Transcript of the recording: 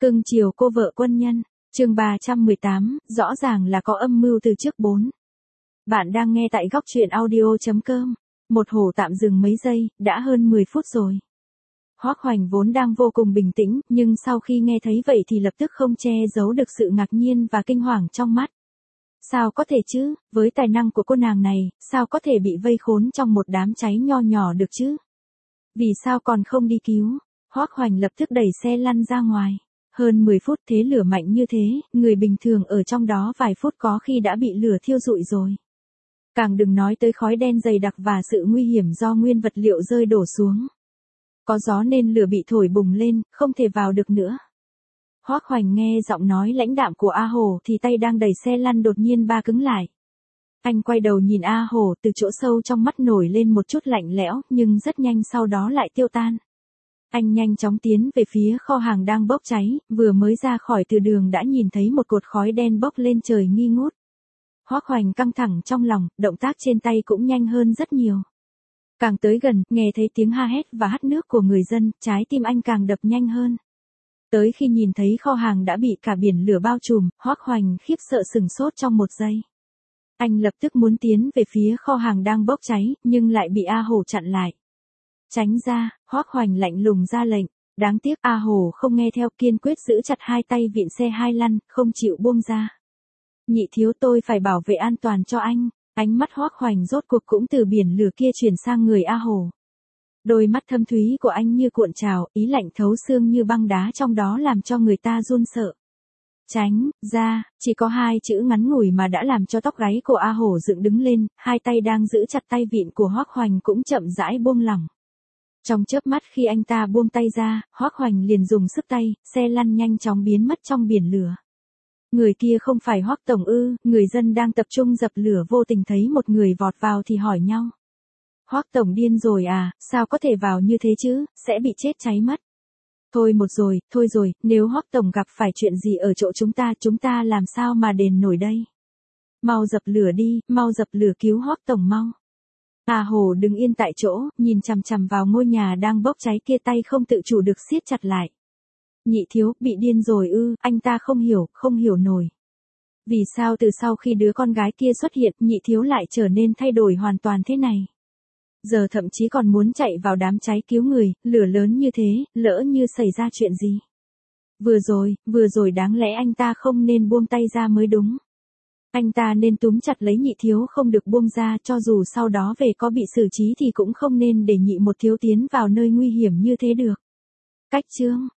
Cưng chiều cô vợ quân nhân, chương 318, rõ ràng là có âm mưu từ trước 4. Bạn đang nghe tại góc truyện audio.com. Một hổ tạm dừng mấy giây, đã hơn 10 phút rồi. Hoắc Hoành vốn đang vô cùng bình tĩnh, nhưng sau khi nghe thấy vậy thì lập tức không che giấu được sự ngạc nhiên và kinh hoàng trong mắt. Sao có thể chứ, với tài năng của cô nàng này, sao có thể bị vây khốn trong một đám cháy nho nhỏ được chứ? Vì sao còn không đi cứu? Hoắc Hoành lập tức đẩy xe lăn ra ngoài. Hơn 10 phút thế lửa mạnh như thế, người bình thường ở trong đó vài phút có khi đã bị lửa thiêu rụi rồi. Càng đừng nói tới khói đen dày đặc và sự nguy hiểm do nguyên vật liệu rơi đổ xuống. Có gió nên lửa bị thổi bùng lên, không thể vào được nữa. Hoắc Hoành nghe giọng nói lãnh đạm của A Hổ thì tay đang đẩy xe lăn đột nhiên ba cứng lại. Anh quay đầu nhìn A Hổ, từ chỗ sâu trong mắt nổi lên một chút lạnh lẽo, nhưng rất nhanh sau đó lại tiêu tan. Anh nhanh chóng tiến về phía kho hàng đang bốc cháy, vừa mới ra khỏi từ đường đã nhìn thấy một cột khói đen bốc lên trời nghi ngút. Hoắc Hoành căng thẳng trong lòng, động tác trên tay cũng nhanh hơn rất nhiều. Càng tới gần, nghe thấy tiếng ha hét và hắt nước của người dân, trái tim anh càng đập nhanh hơn. Tới khi nhìn thấy kho hàng đã bị cả biển lửa bao trùm, Hoắc Hoành khiếp sợ sửng sốt trong một giây. Anh lập tức muốn tiến về phía kho hàng đang bốc cháy, nhưng lại bị A Hổ chặn lại. Tránh ra, Hoắc Hoành lạnh lùng ra lệnh. Đáng tiếc A Hổ không nghe theo, kiên quyết giữ chặt hai tay vịn xe hai lăn, không chịu buông ra. Nhị thiếu, tôi phải bảo vệ an toàn cho anh. Ánh mắt Hoắc Hoành rốt cuộc cũng từ biển lửa kia chuyển sang người A Hổ. Đôi mắt thâm thúy của anh như cuộn trào, ý lạnh thấu xương như băng đá trong đó làm cho người ta run sợ. Tránh ra, chỉ có hai chữ ngắn ngủi mà đã làm cho tóc gáy của A Hổ dựng đứng lên, hai tay đang giữ chặt tay vịn của Hoắc Hoành cũng chậm rãi buông lỏng. Trong chớp mắt khi anh ta buông tay ra, Hoắc Hoành liền dùng sức tay, xe lăn nhanh chóng biến mất trong biển lửa. Người kia không phải Hoắc tổng ư? Người dân đang tập trung dập lửa vô tình thấy một người vọt vào thì hỏi nhau. Hoắc tổng điên rồi à, sao có thể vào như thế chứ, sẽ bị chết cháy mất. Thôi rồi, nếu Hoắc tổng gặp phải chuyện gì ở chỗ chúng ta làm sao mà đền nổi đây. Mau dập lửa đi, mau dập lửa cứu Hoắc tổng mau. A Hổ đứng yên tại chỗ, nhìn chằm chằm vào ngôi nhà đang bốc cháy kia, tay không tự chủ được siết chặt lại. Nhị thiếu, bị điên rồi ư? Anh ta không hiểu nổi. Vì sao từ sau khi đứa con gái kia xuất hiện, nhị thiếu lại trở nên thay đổi hoàn toàn thế này? Giờ thậm chí còn muốn chạy vào đám cháy cứu người, lửa lớn như thế, lỡ như xảy ra chuyện gì? Vừa rồi đáng lẽ anh ta không nên buông tay ra mới đúng. Anh ta nên túm chặt lấy nhị thiếu không được buông ra, cho dù sau đó về có bị xử trí thì cũng không nên để nhị một thiếu tiến vào nơi nguy hiểm như thế được. Cách chương